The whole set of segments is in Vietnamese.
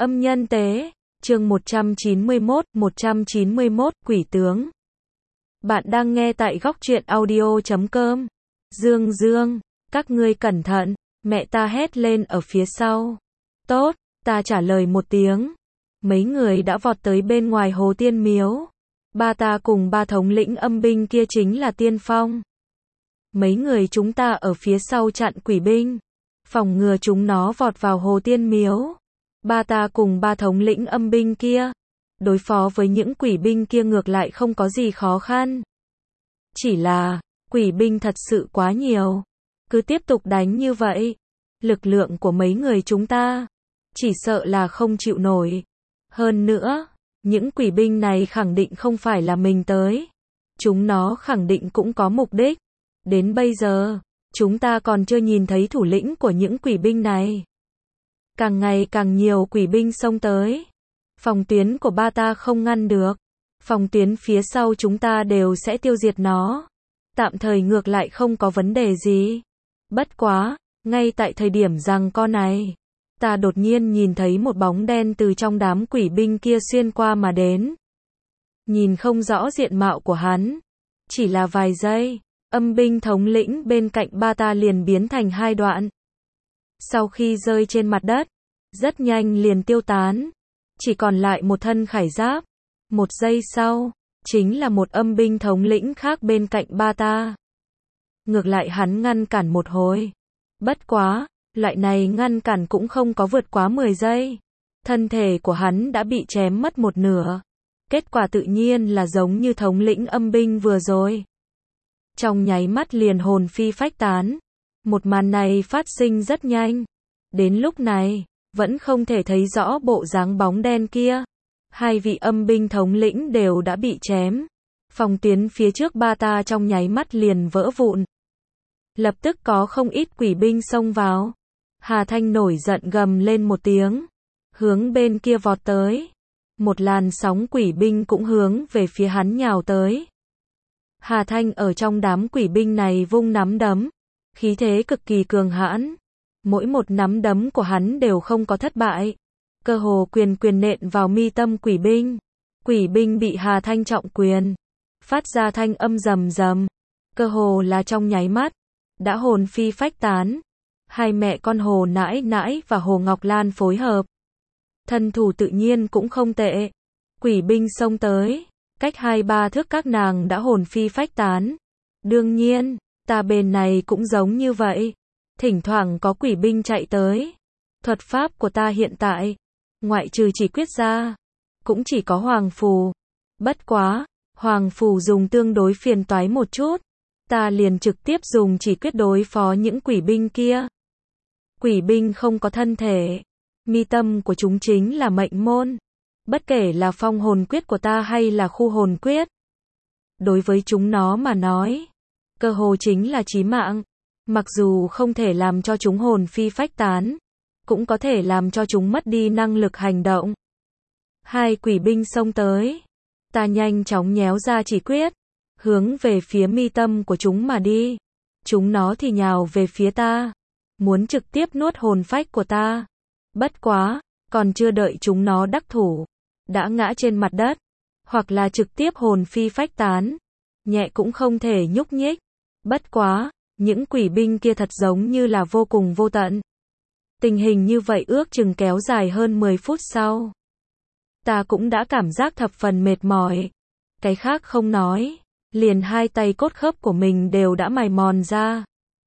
Âm nhân tế, chương 191, quỷ tướng. Bạn đang nghe tại góc truyện audio.com. Dương, các ngươi cẩn thận, mẹ ta hét lên ở phía sau. Tốt, ta trả lời một tiếng. Mấy người đã vọt tới bên ngoài Hồ Tiên Miếu. Ba ta cùng ba thống lĩnh âm binh kia chính là tiên phong. Mấy người chúng ta ở phía sau chặn quỷ binh, phòng ngừa chúng nó vọt vào Hồ Tiên Miếu. Ba ta cùng ba thống lĩnh âm binh kia, đối phó với những quỷ binh kia ngược lại không có gì khó khăn. Chỉ là, quỷ binh thật sự quá nhiều. Cứ tiếp tục đánh như vậy, lực lượng của mấy người chúng ta, chỉ sợ là không chịu nổi. Hơn nữa, những quỷ binh này khẳng định không phải là mình tới. Chúng nó khẳng định cũng có mục đích. Đến bây giờ, chúng ta còn chưa nhìn thấy thủ lĩnh của những quỷ binh này. Càng ngày càng nhiều quỷ binh xông tới. Phòng tuyến của ba ta không ngăn được. Phòng tuyến phía sau chúng ta đều sẽ tiêu diệt nó. Tạm thời ngược lại không có vấn đề gì. Bất quá, ngay tại thời điểm giằng co này, ta đột nhiên nhìn thấy một bóng đen từ trong đám quỷ binh kia xuyên qua mà đến. Nhìn không rõ diện mạo của hắn. Chỉ là vài giây, âm binh thống lĩnh bên cạnh ba ta liền biến thành hai đoạn. Sau khi rơi trên mặt đất, rất nhanh liền tiêu tán. Chỉ còn lại một thân khải giáp. Một giây sau, chính là một âm binh thống lĩnh khác bên cạnh ba ta. Ngược lại hắn ngăn cản một hồi. Bất quá, loại này ngăn cản cũng không có vượt quá 10 giây. Thân thể của hắn đã bị chém mất một nửa. Kết quả tự nhiên là giống như thống lĩnh âm binh vừa rồi. Trong nháy mắt liền hồn phi phách tán. Một màn này phát sinh rất nhanh. Đến lúc này, vẫn không thể thấy rõ bộ dáng bóng đen kia. Hai vị âm binh thống lĩnh đều đã bị chém. Phòng tuyến phía trước ba ta trong nháy mắt liền vỡ vụn. Lập tức có không ít quỷ binh xông vào. Hà Thanh nổi giận gầm lên một tiếng. Hướng bên kia vọt tới. Một làn sóng quỷ binh cũng hướng về phía hắn nhào tới. Hà Thanh ở trong đám quỷ binh này vung nắm đấm. Khí thế cực kỳ cường hãn. Mỗi một nắm đấm của hắn đều không có thất bại. Cơ hồ quyền nện vào mi tâm quỷ binh. Quỷ binh bị Hà Thanh trọng quyền. Phát ra thanh âm rầm rầm. Cơ hồ là trong nháy mắt. Đã hồn phi phách tán. Hai mẹ con Hồ Nãi Nãi và Hồ Ngọc Lan phối hợp. Thân thủ tự nhiên cũng không tệ. Quỷ binh xông tới. Cách 2-3 thước các nàng đã hồn phi phách tán. Đương nhiên, ta bên này cũng giống như vậy. Thỉnh thoảng có quỷ binh chạy tới. Thuật pháp của ta hiện tại, ngoại trừ chỉ quyết ra, cũng chỉ có hoàng phù. Bất quá, hoàng phù dùng tương đối phiền toái một chút. Ta liền trực tiếp dùng chỉ quyết đối phó những quỷ binh kia. Quỷ binh không có thân thể. Mi tâm của chúng chính là mệnh môn. Bất kể là phong hồn quyết của ta hay là khu hồn quyết. Đối với chúng nó mà nói, cơ hồ chính là chí mạng. Mặc dù không thể làm cho chúng hồn phi phách tán, cũng có thể làm cho chúng mất đi năng lực hành động. Hai quỷ binh xông tới. Ta nhanh chóng nhéo ra chỉ quyết. Hướng về phía mi tâm của chúng mà đi. Chúng nó thì nhào về phía ta. Muốn trực tiếp nuốt hồn phách của ta. Bất quá, còn chưa đợi chúng nó đắc thủ. Đã ngã trên mặt đất. Hoặc là trực tiếp hồn phi phách tán. Nhẹ cũng không thể nhúc nhích. Bất quá, những quỷ binh kia thật giống như là vô cùng vô tận. Tình hình như vậy ước chừng kéo dài hơn 10 phút sau. Ta cũng đã cảm giác thập phần mệt mỏi. Cái khác không nói. Liền hai tay cốt khớp của mình đều đã mài mòn ra.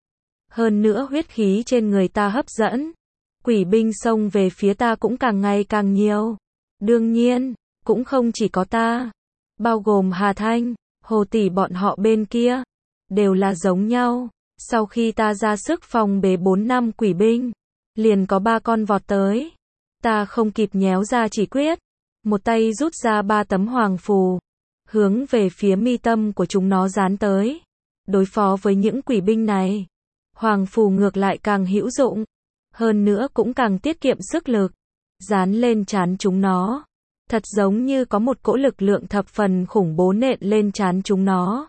Hơn nữa huyết khí trên người ta hấp dẫn. Quỷ binh xông về phía ta cũng càng ngày càng nhiều. Đương nhiên, cũng không chỉ có ta. Bao gồm Hà Thanh, Hồ Tỷ bọn họ bên kia. Đều là giống nhau. Sau khi ta ra sức phòng bế 4-5 quỷ binh, liền có 3 con vọt tới. Ta không kịp nhéo ra chỉ quyết. Một tay rút ra 3 tấm hoàng phù. Hướng về phía mi tâm của chúng nó dán tới. Đối phó với những quỷ binh này. Hoàng phù ngược lại càng hữu dụng. Hơn nữa cũng càng tiết kiệm sức lực. Dán lên trán chúng nó. Thật giống như có một cỗ lực lượng thập phần khủng bố nện lên trán chúng nó.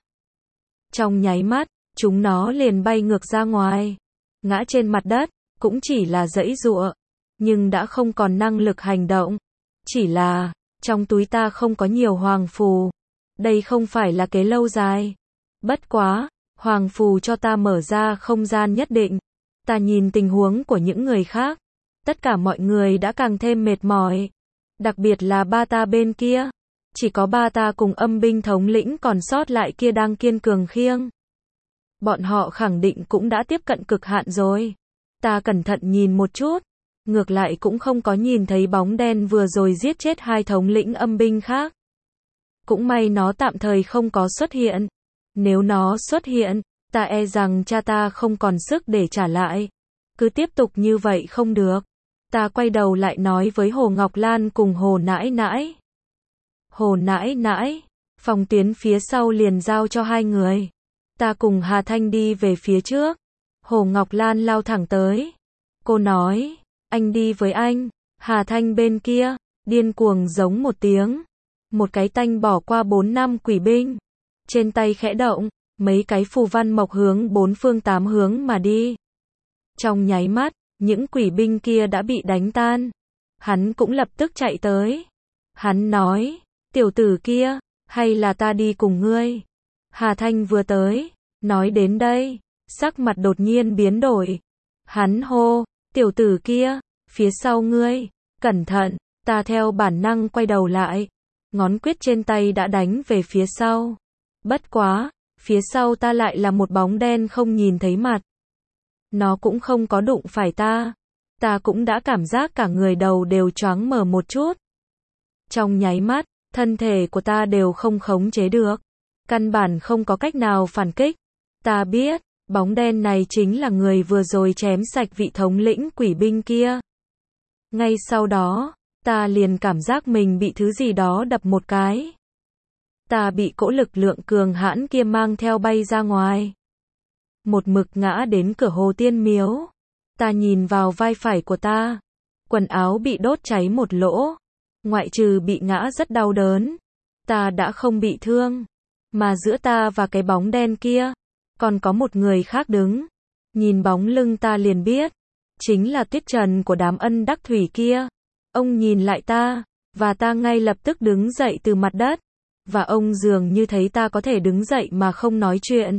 Trong nháy mắt, chúng nó liền bay ngược ra ngoài. Ngã trên mặt đất, cũng chỉ là giãy giụa. nhưng đã không còn năng lực hành động. Chỉ là, trong túi ta không có nhiều hoàng phù. Đây không phải là kế lâu dài. Bất quá, hoàng phù cho ta mở ra không gian nhất định. Ta nhìn tình huống của những người khác. Tất cả mọi người đã càng thêm mệt mỏi. Đặc biệt là ba ta bên kia. Chỉ có ba ta cùng âm binh thống lĩnh còn sót lại kia đang kiên cường khiêng. Bọn họ khẳng định cũng đã tiếp cận cực hạn rồi. Ta cẩn thận nhìn một chút. Ngược lại cũng không có nhìn thấy bóng đen vừa rồi giết chết hai thống lĩnh âm binh khác. Cũng may nó tạm thời không có xuất hiện. Nếu nó xuất hiện, ta e rằng cha ta không còn sức để trả lại. Cứ tiếp tục như vậy không được. Ta quay đầu lại nói với Hồ Ngọc Lan cùng Hồ Nãi Nãi. Hồ Nãi Nãi, phòng tuyến phía sau liền giao cho hai người. Ta cùng Hà Thanh đi về phía trước. Hồ Ngọc Lan lao thẳng tới. Cô nói, anh đi với anh. Hà Thanh bên kia, điên cuồng giống một tiếng. Một cái tanh bỏ qua 4 năm quỷ binh. Trên tay khẽ động, mấy cái phù văn mộc hướng 4 phương 8 hướng mà đi. Trong nháy mắt, những quỷ binh kia đã bị đánh tan. Hắn cũng lập tức chạy tới. Hắn nói, tiểu tử kia, hay là ta đi cùng ngươi. Hà Thanh vừa tới, nói đến đây, sắc mặt đột nhiên biến đổi. Hắn hô, tiểu tử kia, phía sau ngươi, cẩn thận, ta theo bản năng quay đầu lại. Ngón quyết trên tay đã đánh về phía sau. Bất quá, phía sau ta lại là một bóng đen không nhìn thấy mặt. Nó cũng không có đụng phải ta. Ta cũng đã cảm giác cả người đầu đều choáng mở một chút. Trong nháy mắt, thân thể của ta đều không khống chế được. Căn bản không có cách nào phản kích. Ta biết, bóng đen này chính là người vừa rồi chém sạch vị thống lĩnh quỷ binh kia. Ngay sau đó, ta liền cảm giác mình bị thứ gì đó đập một cái. Ta bị cỗ lực lượng cường hãn kia mang theo bay ra ngoài. Một mực ngã đến cửa Hồ Tiên Miếu. Ta nhìn vào vai phải của ta. Quần áo bị đốt cháy một lỗ. Ngoại trừ bị ngã rất đau đớn. Ta đã không bị thương. Mà giữa ta và cái bóng đen kia, còn có một người khác đứng. Nhìn bóng lưng ta liền biết. Chính là Tuyết Trần của đám Ân Đắc Thủy kia. Ông nhìn lại ta, và ta ngay lập tức đứng dậy từ mặt đất. Và ông dường như thấy ta có thể đứng dậy mà không nói chuyện.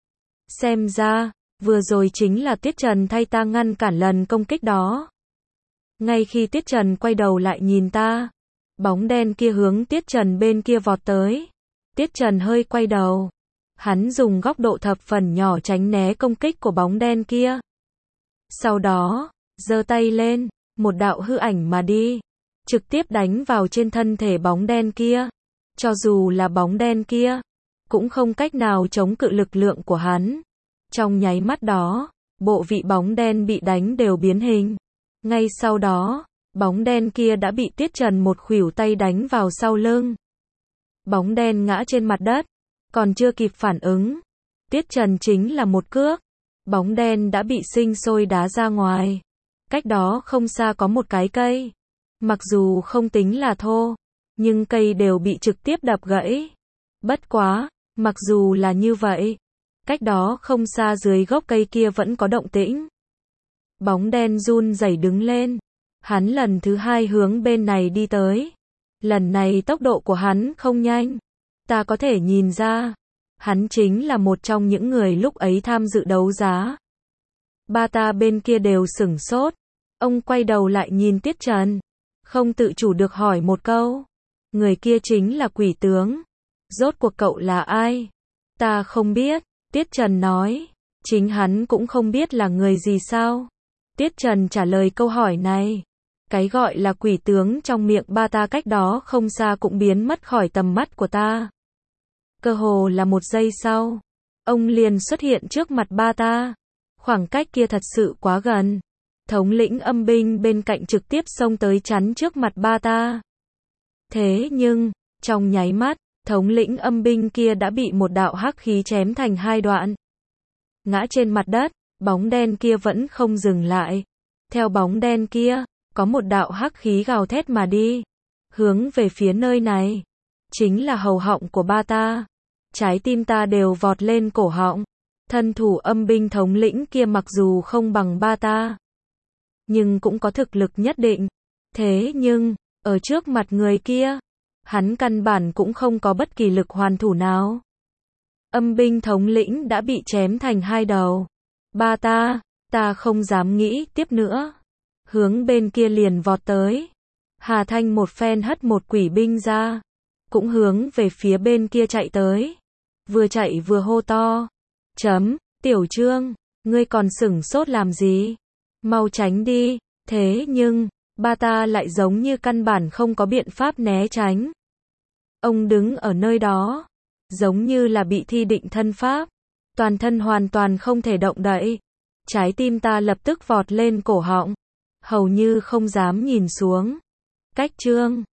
Xem ra, vừa rồi chính là Tuyết Trần thay ta ngăn cản lần công kích đó. Ngay khi Tuyết Trần quay đầu lại nhìn ta, bóng đen kia hướng Tuyết Trần bên kia vọt tới. Tuyết Trần hơi quay đầu. Hắn dùng góc độ thập phần nhỏ tránh né công kích của bóng đen kia. Sau đó, giơ tay lên, một đạo hư ảnh mà đi. Trực tiếp đánh vào trên thân thể bóng đen kia. Cho dù là bóng đen kia, cũng không cách nào chống cự lực lượng của hắn. Trong nháy mắt đó, bộ vị bóng đen bị đánh đều biến hình. Ngay sau đó, bóng đen kia đã bị Tuyết Trần một khuỷu tay đánh vào sau lưng. Bóng đen ngã trên mặt đất, còn chưa kịp phản ứng. Tuyết Trần chính là một cước. Bóng đen đã bị sinh sôi đá ra ngoài. Cách đó không xa có một cái cây. Mặc dù không tính là thô, nhưng cây đều bị trực tiếp đập gãy. Bất quá, mặc dù là như vậy, cách đó không xa dưới gốc cây kia vẫn có động tĩnh. Bóng đen run rẩy đứng lên. Hắn lần thứ hai hướng bên này đi tới. Lần này tốc độ của hắn không nhanh. Ta có thể nhìn ra, hắn chính là một trong những người lúc ấy tham dự đấu giá. Ba ta bên kia đều sửng sốt. Ông quay đầu lại nhìn Tuyết Trần. Không tự chủ được hỏi một câu. Người kia chính là quỷ tướng. Rốt cuộc cậu là ai? Ta không biết. Tuyết Trần nói. Chính hắn cũng không biết là người gì sao? Tuyết Trần trả lời câu hỏi này. Cái gọi là quỷ tướng trong miệng ba ta cách đó không xa cũng biến mất khỏi tầm mắt của ta. Cơ hồ là một giây sau, ông liền xuất hiện trước mặt ba ta. Khoảng cách kia thật sự quá gần. Thống lĩnh âm binh bên cạnh trực tiếp xông tới chắn trước mặt ba ta. Thế nhưng, trong nháy mắt, thống lĩnh âm binh kia đã bị một đạo hắc khí chém thành hai đoạn. Ngã trên mặt đất, bóng đen kia vẫn không dừng lại. Theo bóng đen kia, có một đạo hắc khí gào thét mà đi. Hướng về phía nơi này. Chính là hầu họng của ba ta. Trái tim ta đều vọt lên cổ họng. Thân thủ âm binh thống lĩnh kia mặc dù không bằng ba ta, nhưng cũng có thực lực nhất định. Thế nhưng, ở trước mặt người kia, hắn căn bản cũng không có bất kỳ lực hoàn thủ nào. Âm binh thống lĩnh đã bị chém thành hai đầu. Ba ta không dám nghĩ tiếp nữa. Hướng bên kia liền vọt tới. Hà Thanh một phen hất một quỷ binh ra, cũng hướng về phía bên kia chạy tới. Vừa chạy vừa hô to. Tiểu Trương, ngươi còn sửng sốt làm gì? Mau tránh đi. Thế nhưng, ba ta lại giống như căn bản không có biện pháp né tránh. Ông đứng ở nơi đó, giống như là bị thi định thân pháp, toàn thân hoàn toàn không thể động đậy. Trái tim ta lập tức vọt lên cổ họng, hầu như không dám nhìn xuống. Cách Trương